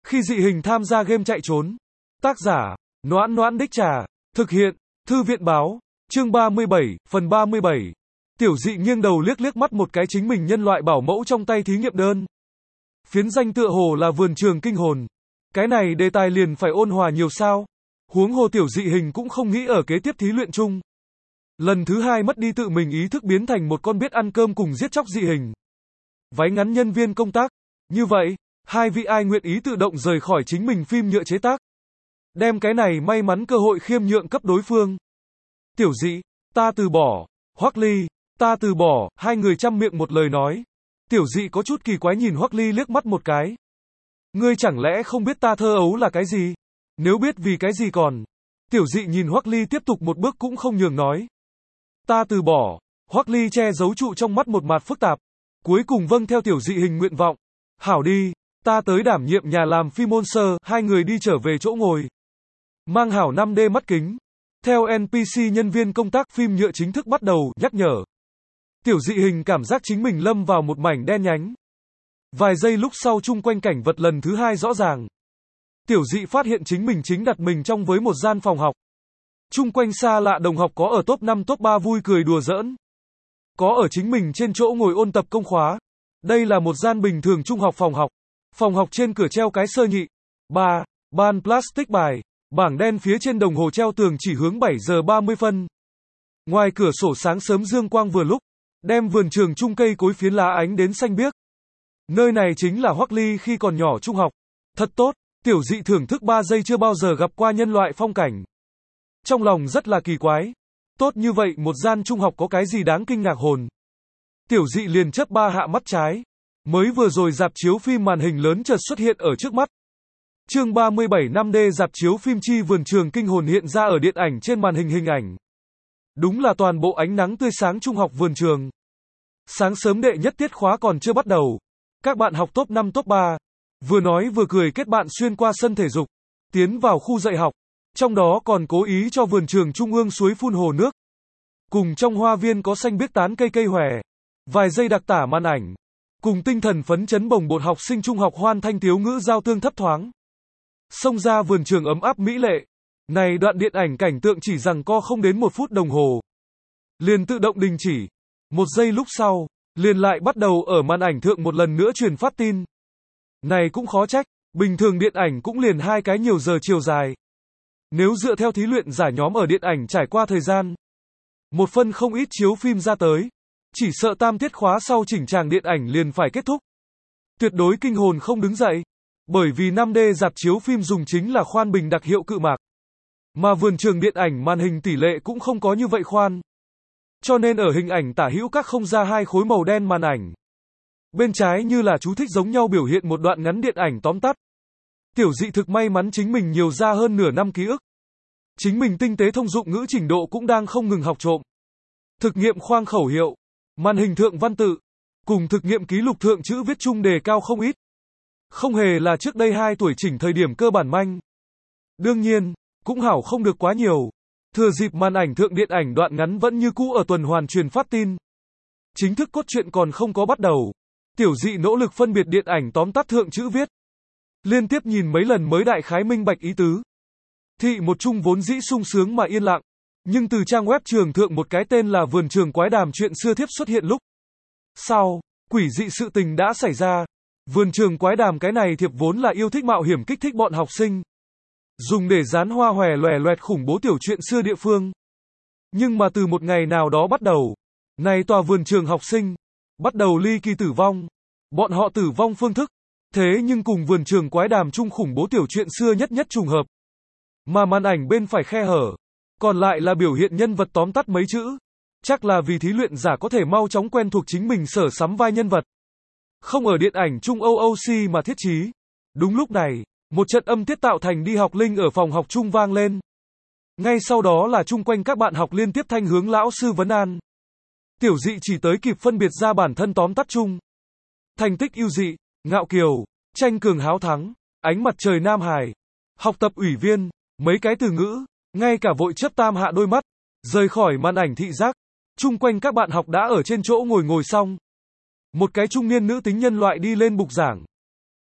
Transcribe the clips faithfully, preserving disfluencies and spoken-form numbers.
Khi dị hình tham gia game chạy trốn. Tác giả, Noãn Noãn Đích Trà. Thực hiện, Thư viện Báo. Chương ba mươi bảy, phần ba mươi bảy. Tiểu dị nghiêng đầu liếc liếc mắt một cái chính mình nhân loại bảo mẫu trong tay thí nghiệm đơn. Phiến danh tựa hồ là vườn trường kinh hồn. Cái này đề tài liền phải ôn hòa nhiều sao. Huống hồ tiểu dị hình cũng không nghĩ ở kế tiếp thí luyện chung. Lần thứ hai mất đi tự mình ý thức biến thành một con biết ăn cơm cùng giết chóc dị hình. Váy ngắn nhân viên công tác. Như vậy, hai vị ai nguyện ý tự động rời khỏi chính mình phim nhựa chế tác. Đem cái này may mắn cơ hội khiêm nhượng cấp đối phương. Tiểu dị, ta từ bỏ. Hoắc Ly, ta từ bỏ. Hai người chăm miệng một lời nói. Tiểu dị có chút kỳ quái nhìn Hoắc Ly liếc mắt một cái. Ngươi chẳng lẽ không biết ta thơ ấu là cái gì? Nếu biết vì cái gì còn. Tiểu dị nhìn Hoắc Ly tiếp tục một bước cũng không nhường nói. Ta từ bỏ. Hoắc Ly che giấu trụ trong mắt một mặt phức tạp. Cuối cùng vâng theo tiểu dị hình nguyện vọng. Hảo đi, ta tới đảm nhiệm nhà làm phim monster. Hai người đi trở về chỗ ngồi. Mang hảo năm D mắt kính. Theo en pê xê nhân viên công tác phim nhựa chính thức bắt đầu, nhắc nhở. Tiểu dị hình cảm giác chính mình lâm vào một mảnh đen nhánh. Vài giây lúc sau chung quanh cảnh vật lần thứ hai rõ ràng. Tiểu dị phát hiện chính mình chính đặt mình trong với một gian phòng học. Chung quanh xa lạ đồng học có ở top năm top ba vui cười đùa giỡn. Có ở chính mình trên chỗ ngồi ôn tập công khóa. Đây là một gian bình thường trung học phòng học. Phòng học trên cửa treo cái sơ nhị. Ba, ban plastic bài. Bảng đen phía trên đồng hồ treo tường chỉ hướng bảy giờ ba mươi phân. Ngoài cửa sổ sáng sớm dương quang vừa lúc. Đem vườn trường chung cây cối phiến lá ánh đến xanh biếc. Nơi này chính là Hoắc Ly khi còn nhỏ trung học. Thật tốt, tiểu dị thưởng thức ba giây chưa bao giờ gặp qua nhân loại phong cảnh. Trong lòng rất là kỳ quái. Tốt như vậy một gian trung học có cái gì đáng kinh ngạc hồn. Tiểu dị liền chớp ba hạ mắt trái. Mới vừa rồi rạp chiếu phim màn hình lớn chợt xuất hiện ở trước mắt. Chương ba mươi bảy năm D rạp chiếu phim chi vườn trường kinh hồn hiện ra ở điện ảnh trên màn hình hình ảnh. Đúng là toàn bộ ánh nắng tươi sáng trung học vườn trường. Sáng sớm đệ nhất tiết khóa còn chưa bắt đầu. Các bạn học top năm top ba. Vừa nói vừa cười kết bạn xuyên qua sân thể dục. Tiến vào khu dạy học. Trong đó còn cố ý cho vườn trường trung ương suối phun hồ nước. Cùng trong hoa viên có xanh biếc tán cây cây hòe. Vài giây đặc tả màn ảnh. Cùng tinh thần phấn chấn bồng bột học sinh trung học hoan thanh tiếu ngữ giao tương thấp thoáng. Xông ra vườn trường ấm áp mỹ lệ. Này đoạn điện ảnh cảnh tượng chỉ rằng co không đến một phút đồng hồ. Liền tự động đình chỉ. Một giây lúc sau, liền lại bắt đầu ở màn ảnh thượng một lần nữa truyền phát tin. Này cũng khó trách, bình thường điện ảnh cũng liền hai cái nhiều giờ chiều dài. Nếu dựa theo thí luyện giả nhóm ở điện ảnh trải qua thời gian, một phân không ít chiếu phim ra tới, chỉ sợ tam tiết khóa sau chỉnh tràng điện ảnh liền phải kết thúc. Tuyệt đối kinh hồn không đứng dậy, bởi vì năm D rạp chiếu phim dùng chính là khoan bình đặc hiệu cự mạc. Mà vườn trường điện ảnh màn hình tỷ lệ cũng không có như vậy khoan. Cho nên ở hình ảnh tả hữu các không ra hai khối màu đen màn ảnh. Bên trái như là chú thích giống nhau biểu hiện một đoạn ngắn điện ảnh tóm tắt. Tiểu dị thực may mắn chính mình nhiều ra hơn nửa năm ký ức. Chính mình tinh tế thông dụng ngữ trình độ cũng đang không ngừng học trộm. Thực nghiệm khoang khẩu hiệu, màn hình thượng văn tự, cùng thực nghiệm ký lục thượng chữ viết chung đề cao không ít. Không hề là trước đây hai tuổi chỉnh thời điểm cơ bản manh. Đương nhiên, cũng hảo không được quá nhiều. Thừa dịp màn ảnh thượng điện ảnh đoạn ngắn vẫn như cũ ở tuần hoàn truyền phát tin. Chính thức cốt truyện còn không có bắt đầu. Tiểu dị nỗ lực phân biệt điện ảnh tóm tắt thượng chữ viết. Liên tiếp nhìn mấy lần mới đại khái minh bạch ý tứ. Thị một chung vốn dĩ sung sướng mà yên lặng. Nhưng từ trang web trường thượng một cái tên là vườn trường quái đàm chuyện xưa thiếp xuất hiện lúc. Sau, quỷ dị sự tình đã xảy ra. Vườn trường quái đàm cái này thiệp vốn là yêu thích mạo hiểm kích thích bọn học sinh. Dùng để dán hoa hòe loè loẹt khủng bố tiểu chuyện xưa địa phương. Nhưng mà từ một ngày nào đó bắt đầu, này tòa vườn trường học sinh, bắt đầu ly kỳ tử vong. Bọn họ tử vong phương thức, thế nhưng cùng vườn trường quái đàm chung khủng bố tiểu chuyện xưa nhất nhất trùng hợp. Mà màn ảnh bên phải khe hở, còn lại là biểu hiện nhân vật tóm tắt mấy chữ. Chắc là vì thí luyện giả có thể mau chóng quen thuộc chính mình sở sắm vai nhân vật. Không ở điện ảnh chung o o xê mà thiết trí. Đúng lúc này, một trận âm tiết tạo thành đi học linh ở phòng học chung vang lên. Ngay sau đó là chung quanh các bạn học liên tiếp thanh hướng lão sư vấn an. Tiểu dị chỉ tới kịp phân biệt ra bản thân tóm tắt chung. Thành tích ưu dị, ngạo kiều, tranh cường háo thắng, ánh mặt trời nam hài, học tập ủy viên, mấy cái từ ngữ, ngay cả vội chớp tam hạ đôi mắt, rời khỏi màn ảnh thị giác. Chung quanh các bạn học đã ở trên chỗ ngồi ngồi xong. Một cái trung niên nữ tính nhân loại đi lên bục giảng.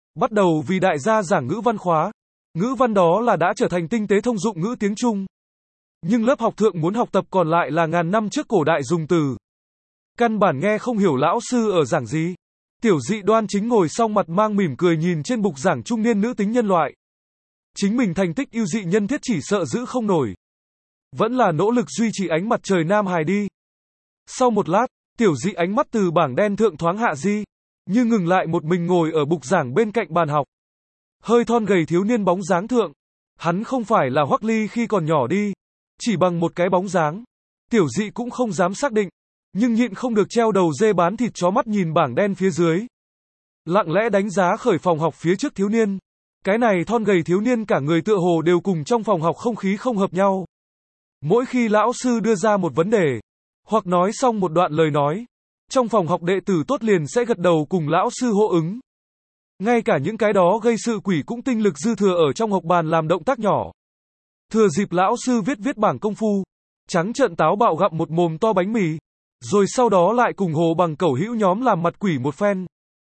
Bắt đầu vì đại gia giảng ngữ văn khóa. Ngữ văn đó là đã trở thành tinh tế thông dụng ngữ tiếng Trung. Nhưng lớp học thượng muốn học tập còn lại là ngàn năm trước cổ đại dùng từ. Căn bản nghe không hiểu lão sư ở giảng gì. Tiểu Dị đoan chính ngồi song mặt mang mỉm cười nhìn trên bục giảng trung niên nữ tính nhân loại. Chính mình thành tích ưu dị nhân thiết chỉ sợ giữ không nổi. Vẫn là nỗ lực duy trì ánh mặt trời nam hài đi. Sau một lát, Tiểu Dị ánh mắt từ bảng đen thượng thoáng hạ di, như ngừng lại một mình ngồi ở bục giảng bên cạnh bàn học. Hơi thon gầy thiếu niên bóng dáng thượng. Hắn không phải là Hoắc Ly khi còn nhỏ đi. Chỉ bằng một cái bóng dáng. Tiểu Dị cũng không dám xác định. Nhưng nhịn không được treo đầu dê bán thịt chó mắt nhìn bảng đen phía dưới. Lặng lẽ đánh giá khởi phòng học phía trước thiếu niên. Cái này thon gầy thiếu niên cả người tựa hồ đều cùng trong phòng học không khí không hợp nhau. Mỗi khi lão sư đưa ra một vấn đề, hoặc nói xong một đoạn lời nói, trong phòng học đệ tử tốt liền sẽ gật đầu cùng lão sư hô ứng. Ngay cả những cái đó gây sự quỷ cũng tinh lực dư thừa ở trong học bàn làm động tác nhỏ. Thừa dịp lão sư viết viết bảng công phu, trắng trợn táo bạo gặm một mồm to bánh mì, rồi sau đó lại cùng hồ bằng cẩu hữu nhóm làm mặt quỷ một phen.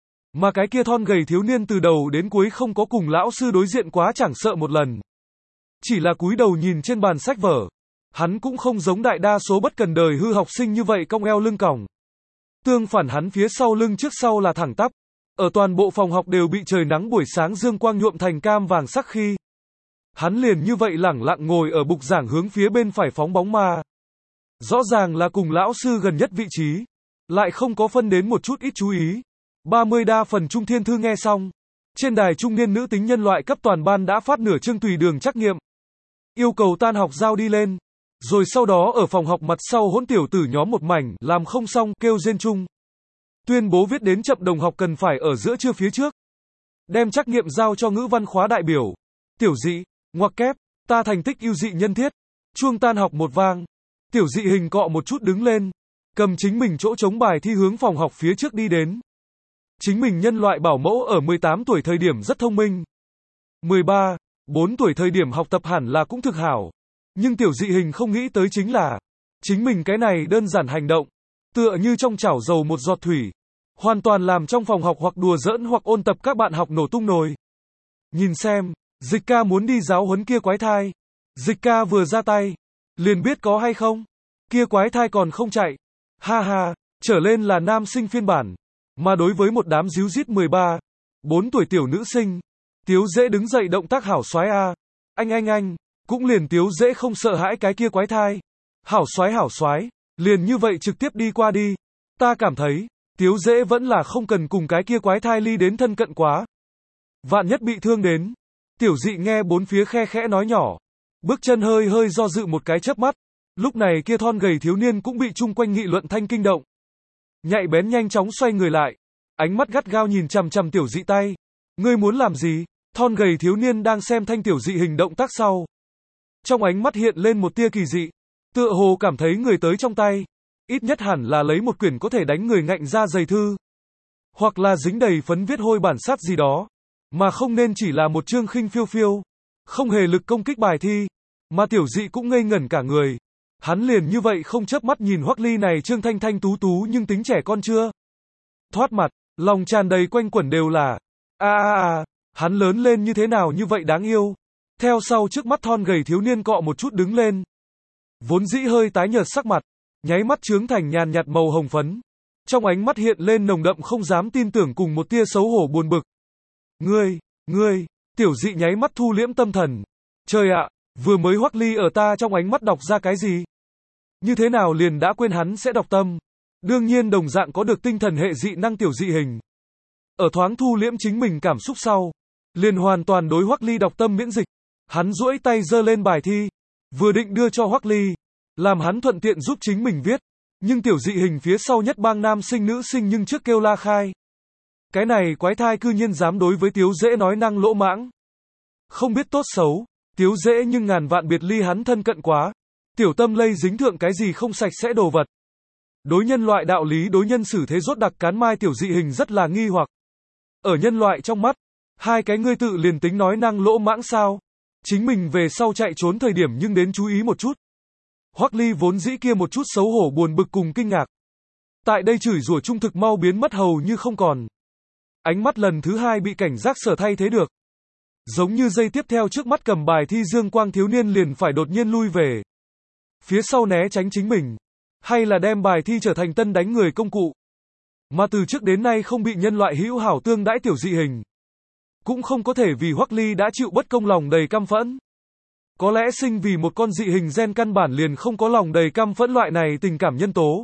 Mà cái kia thon gầy thiếu niên từ đầu đến cuối không có cùng lão sư đối diện quá chẳng sợ một lần. Chỉ là cúi đầu nhìn trên bàn sách vở. Hắn cũng không giống đại đa số bất cần đời hư học sinh như vậy cong eo lưng còng. Tương phản hắn phía sau lưng trước sau là thẳng tắp. Ở toàn bộ phòng học đều bị trời nắng buổi sáng dương quang nhuộm thành cam vàng sắc khi. Hắn liền như vậy lẳng lặng ngồi ở bục giảng hướng phía bên phải phóng bóng ma. Rõ ràng là cùng lão sư gần nhất vị trí. Lại không có phân đến một chút ít chú ý. ba mươi đa phần Trung Thiên Thư nghe xong. Trên đài trung niên nữ tính nhân loại cấp toàn ban đã phát nửa chương tùy đường trắc nghiệm. Yêu cầu tan học giao đi lên. Rồi sau đó ở phòng học mặt sau hỗn tiểu tử nhóm một mảnh, làm không xong, kêu rên chung. Tuyên bố viết đến chậm đồng học cần phải ở giữa trưa phía trước. Đem trắc nghiệm giao cho ngữ văn khóa đại biểu. Tiểu Dị, ngoặc kép, ta thành tích ưu dị nhân thiết. Chuông tan học một vang. Tiểu Dị hình cọ một chút đứng lên. Cầm chính mình chỗ trống bài thi hướng phòng học phía trước đi đến. Chính mình nhân loại bảo mẫu ở mười tám tuổi thời điểm rất thông minh. mười ba, bốn tuổi thời điểm học tập hẳn là cũng thực hảo. Nhưng Tiểu Dị hình không nghĩ tới chính là, chính mình cái này đơn giản hành động, tựa như trong chảo dầu một giọt thủy, hoàn toàn làm trong phòng học hoặc đùa giỡn hoặc ôn tập các bạn học nổ tung nồi. Nhìn xem, Dịch ca muốn đi giáo huấn kia quái thai. Dịch ca vừa ra tay, liền biết có hay không. Kia quái thai còn không chạy. Ha ha, trở lên là nam sinh phiên bản. Mà đối với một đám díu dít mười ba, bốn tuổi tiểu nữ sinh, Tiếu Dễ đứng dậy động tác hảo soái a. Anh anh anh, cũng liền Tiếu Dễ không sợ hãi cái kia quái thai. Hảo soái hảo soái, liền như vậy trực tiếp đi qua đi. Ta cảm thấy, Tiếu Dễ vẫn là không cần cùng cái kia quái thai ly đến thân cận quá. Vạn nhất bị thương đến. Tiểu Dị nghe bốn phía khe khẽ nói nhỏ. Bước chân hơi hơi do dự một cái chớp mắt. Lúc này kia thon gầy thiếu niên cũng bị chung quanh nghị luận thanh kinh động. Nhạy bén nhanh chóng xoay người lại. Ánh mắt gắt gao nhìn chằm chằm Tiểu Dị tay. Ngươi muốn làm gì? Thon gầy thiếu niên đang xem thanh Tiểu Dị hình động tác sau. Trong ánh mắt hiện lên một tia kỳ dị. Tựa hồ cảm thấy người tới trong tay. Ít nhất hẳn là lấy một quyển có thể đánh người ngạnh ra dày thư. Hoặc là dính đầy phấn viết hôi bản sát gì đó. Mà không nên chỉ là một chương khinh phiêu phiêu. Không hề lực công kích bài thi. Mà Tiểu Dị cũng ngây ngẩn cả người. Hắn liền như vậy không chớp mắt nhìn Hoắc Ly này trương thanh thanh tú tú nhưng tính trẻ con chưa. Thoát mặt, lòng tràn đầy quanh quẩn đều là. a a a, hắn lớn lên như thế nào như vậy đáng yêu. Theo sau trước mắt thon gầy thiếu niên cọ một chút đứng lên. Vốn dĩ hơi tái nhợt sắc mặt, nháy mắt chướng thành nhàn nhạt màu hồng phấn. Trong ánh mắt hiện lên nồng đậm không dám tin tưởng cùng một tia xấu hổ buồn bực. Ngươi, ngươi, Tiểu Dị nháy mắt thu liễm tâm thần. Trời ạ, vừa mới Hoắc Ly ở ta trong ánh mắt đọc ra cái gì? Như thế nào liền đã quên hắn sẽ đọc tâm? Đương nhiên đồng dạng có được tinh thần hệ dị năng Tiểu Dị hình. Ở thoáng thu liễm chính mình cảm xúc sau, liền hoàn toàn đối Hoắc Ly đọc tâm miễn dịch. Hắn duỗi tay giơ lên bài thi, vừa định đưa cho Hoắc Ly, làm hắn thuận tiện giúp chính mình viết. Nhưng Tiểu Dị hình phía sau nhất bang nam sinh nữ sinh nhưng trước kêu la khai. Cái này quái thai cư nhiên dám đối với Tiếu Dễ nói năng lỗ mãng. Không biết tốt xấu, Tiếu Dễ nhưng ngàn vạn biệt ly hắn thân cận quá. Tiểu tâm lây dính thượng cái gì không sạch sẽ đồ vật. Đối nhân loại đạo lý đối nhân xử thế rốt đặc cán mai Tiểu Dị hình rất là nghi hoặc. Ở nhân loại trong mắt, hai cái ngươi tự liền tính nói năng lỗ mãng sao. Chính mình về sau chạy trốn thời điểm nhưng đến chú ý một chút. Hoắc Ly vốn dĩ kia một chút xấu hổ buồn bực cùng kinh ngạc. Tại đây chửi rủa trung thực mau biến mất hầu như không còn. ánh mắt lần thứ hai bị cảnh giác sở thay thế được. Giống như giây tiếp theo trước mắt cầm bài thi dương quang thiếu niên liền phải đột nhiên lui về phía sau né tránh chính mình, hay là đem bài thi trở thành tân đánh người công cụ. Mà từ trước đến nay không bị nhân loại hữu hảo tương đãi tiểu dị hình, cũng không có thể vì Hoắc Ly đã chịu bất công lòng đầy căm phẫn. Có lẽ sinh vì một con dị hình gen căn bản liền không có lòng đầy căm phẫn loại này tình cảm nhân tố.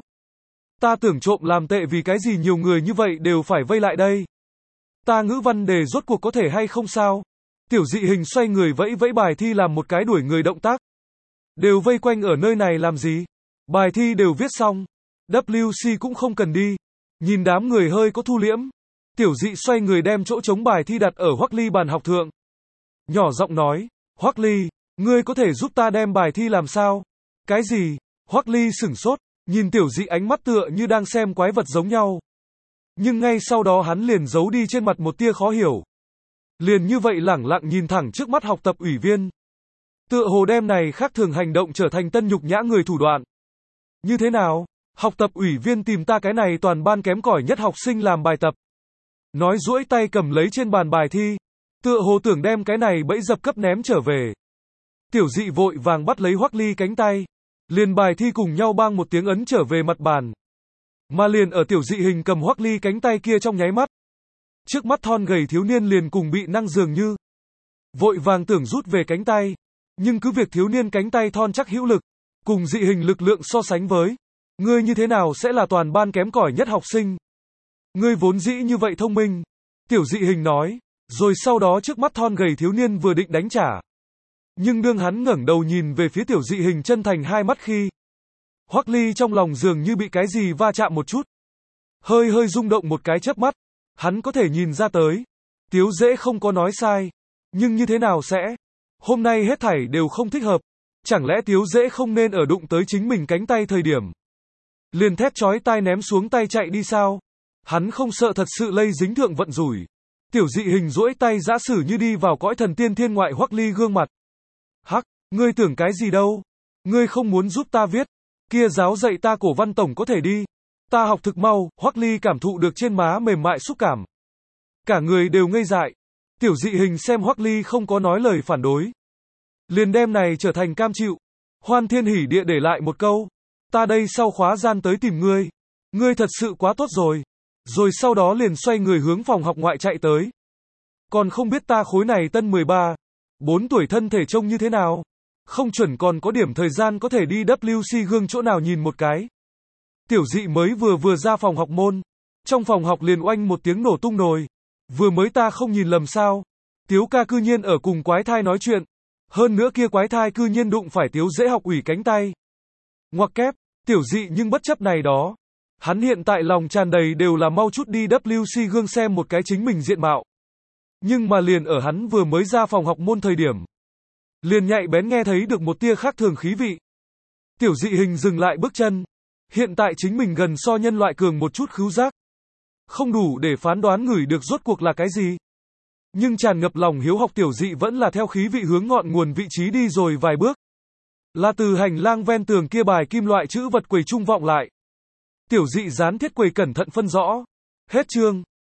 Ta tưởng trộm làm tệ vì cái gì nhiều người như vậy đều phải vây lại đây. Ta ngữ văn đề rốt cuộc có thể hay không sao? Tiểu dị hình xoay người vẫy vẫy bài thi làm một cái đuổi người động tác. Đều vây quanh ở nơi này làm gì? Bài thi đều viết xong. vê kép xê cũng không cần đi. Nhìn đám người hơi có thu liễm. Tiểu dị xoay người đem chỗ trống bài thi đặt ở Hoắc Ly bàn học thượng. Nhỏ giọng nói, Hoắc Ly, ngươi có thể giúp ta đem bài thi làm sao? Cái gì? Hoắc Ly sửng sốt, nhìn tiểu dị ánh mắt tựa như đang xem quái vật giống nhau. Nhưng ngay sau đó hắn liền giấu đi trên mặt một tia khó hiểu. Liền như vậy lẳng lặng nhìn thẳng trước mắt học tập ủy viên. Tựa hồ đem này khác thường hành động trở thành tân nhục nhã người thủ đoạn. Như thế nào? Học tập ủy viên tìm ta cái này toàn ban kém cỏi nhất học sinh làm bài tập. Nói duỗi tay cầm lấy trên bàn bài thi. Tựa hồ tưởng đem cái này bẫy dập cấp ném trở về. Tiểu dị vội vàng bắt lấy Hoắc Ly cánh tay. Liền bài thi cùng nhau bang một tiếng ấn trở về mặt bàn. Mà liền ở tiểu dị hình cầm Hoắc Ly cánh tay kia trong nháy mắt. Trước mắt thon gầy thiếu niên liền cùng bị năng dường như. Vội vàng tưởng rút về cánh tay. Nhưng cứ việc thiếu niên cánh tay thon chắc hữu lực. Cùng dị hình lực lượng so sánh với. Ngươi như thế nào sẽ là toàn ban kém cỏi nhất học sinh? Ngươi vốn dĩ như vậy thông minh. Tiểu dị hình nói. Rồi sau đó trước mắt thon gầy thiếu niên vừa định đánh trả. Nhưng đương hắn ngẩng đầu nhìn về phía tiểu dị hình chân thành hai mắt khi. Hoắc Ly trong lòng dường như bị cái gì va chạm một chút. Hơi hơi rung động một cái chớp mắt. Hắn có thể nhìn ra tới. Tiếu dễ không có nói sai. Nhưng như thế nào sẽ? Hôm nay hết thảy đều không thích hợp. Chẳng lẽ Tiếu dễ không nên ở đụng tới chính mình cánh tay thời điểm. Liền thét chói tai ném xuống tay chạy đi sao? Hắn không sợ thật sự lây dính thượng vận rủi. Tiểu dị hình duỗi tay giã sử như đi vào cõi thần tiên thiên ngoại Hoắc Ly gương mặt. Hắc, ngươi tưởng cái gì đâu? Ngươi không muốn giúp ta viết. Kia giáo dạy ta cổ văn tổng có thể đi. Ta học thực mau, Hoắc Ly cảm thụ được trên má mềm mại xúc cảm. Cả người đều ngây dại. Tiểu dị hình xem Hoắc Ly không có nói lời phản đối. Liền đem này trở thành cam chịu. Hoan thiên hỉ địa để lại một câu. Ta đây sau khóa gian tới tìm ngươi. Ngươi thật sự quá tốt rồi. Rồi sau đó liền xoay người hướng phòng học ngoại chạy tới. Còn không biết ta khối này tân mười ba, bốn tuổi thân thể trông như thế nào. Không chuẩn còn có điểm thời gian có thể đi vê kép xê gương chỗ nào nhìn một cái. Tiểu dị mới vừa vừa ra phòng học môn. Trong phòng học liền oanh một tiếng nổ tung nồi. Vừa mới ta không nhìn lầm sao. Tiếu ca cư nhiên ở cùng quái thai nói chuyện. Hơn nữa kia quái thai cư nhiên đụng phải Tiếu dễ học ủy cánh tay. Ngoặc kép, tiểu dị nhưng bất chấp này đó. Hắn hiện tại lòng tràn đầy đều là mau chút đi vê kép xê gương xem một cái chính mình diện mạo. Nhưng mà liền ở hắn vừa mới ra phòng học môn thời điểm. Liền nhạy bén nghe thấy được một tia khác thường khí vị. Tiểu dị hình dừng lại bước chân. Hiện tại chính mình gần so nhân loại cường một chút khứu giác. Không đủ để phán đoán ngửi được rốt cuộc là cái gì. Nhưng tràn ngập lòng hiếu học tiểu dị vẫn là theo khí vị hướng ngọn nguồn vị trí đi rồi vài bước. Là từ hành lang ven tường kia bài kim loại chữ vật quầy trung vọng lại. Tiểu dị dán thiết quầy cẩn thận phân rõ. Hết chương.